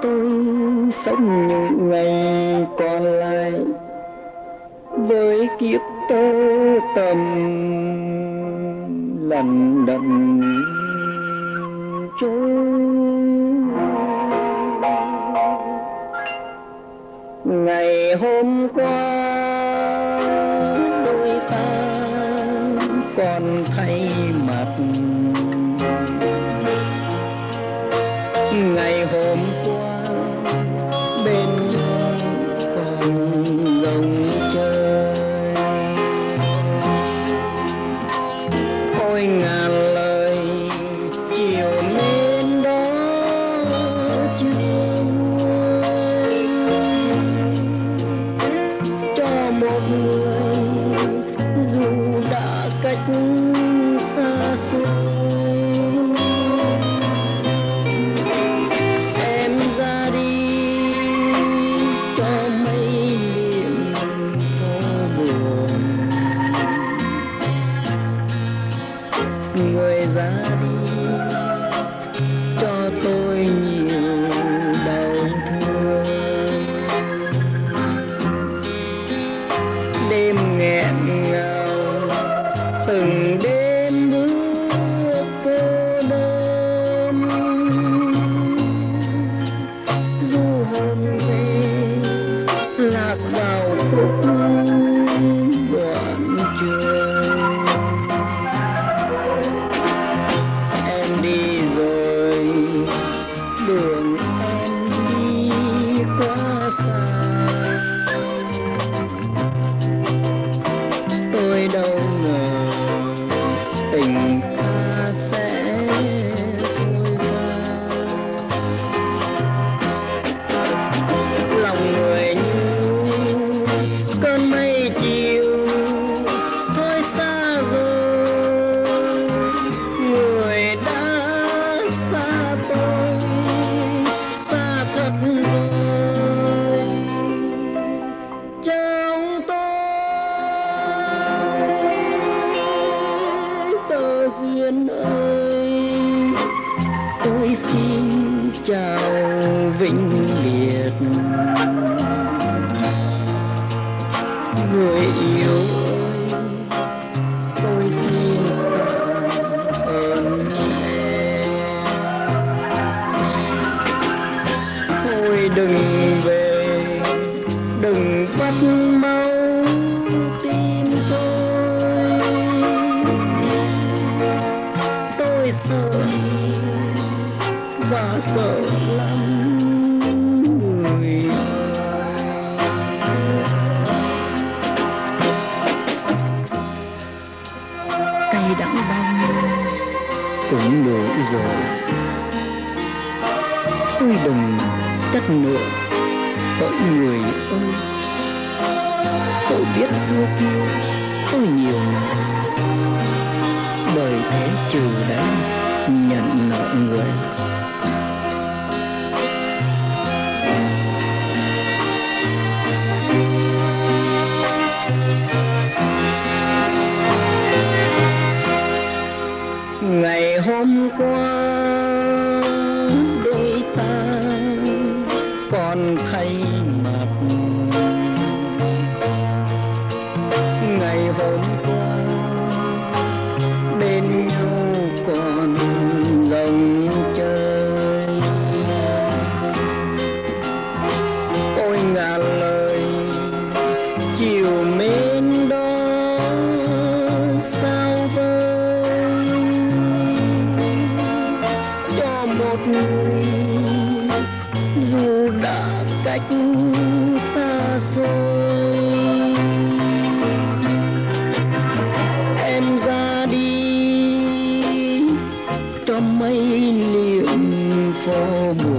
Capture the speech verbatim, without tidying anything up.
tôi sống những ngày còn lại với kiếp tơ tầm lận đận trôi. Ngày hôm qua đôi ta còn thay mặt, ngày hôm qua bên nhau còn rồng chơi. Ôi ngàn lời chiều mến đó chưa nguôi, cho một người dù đã cách xa xôi. Người ra đi cho tôi nhiều đau thương, đêm nghẹn ngào từng đêm bước cô đơn. Du hồn về lạc vào khúc đoạn trường. Đường em đi quá xa, tôi đâu ngờ tình ta sẽ trôi qua. Lòng người như cơn mây chiều thôi xa rồi, người đã xa tôi thật rồi. Trong tôi tơ duyên ơi, tôi xin chào vĩnh biệt. Người yêu ơi, tôi xin tạ ơn em. Thôi đừng về, đừng bắt mau tim tôi. Tôi sợ và sợ lắm người ơi. Cay đắng bao nhiêu cũng đủ rồi, tôi đừng trách nữa hỡi người ơi. Tôi biết xưa kia tôi nhiều đời thế trừ đấy nhận nợ người. Ngày hôm qua đôi ta còn thay mặt, ngày hôm qua bên nhau còn rồng chơi. Ôi ngàn lời chiều mến đó sao vơi, cho một người dù đã cách xa xôi. Em ra đi cho mây liệm phố.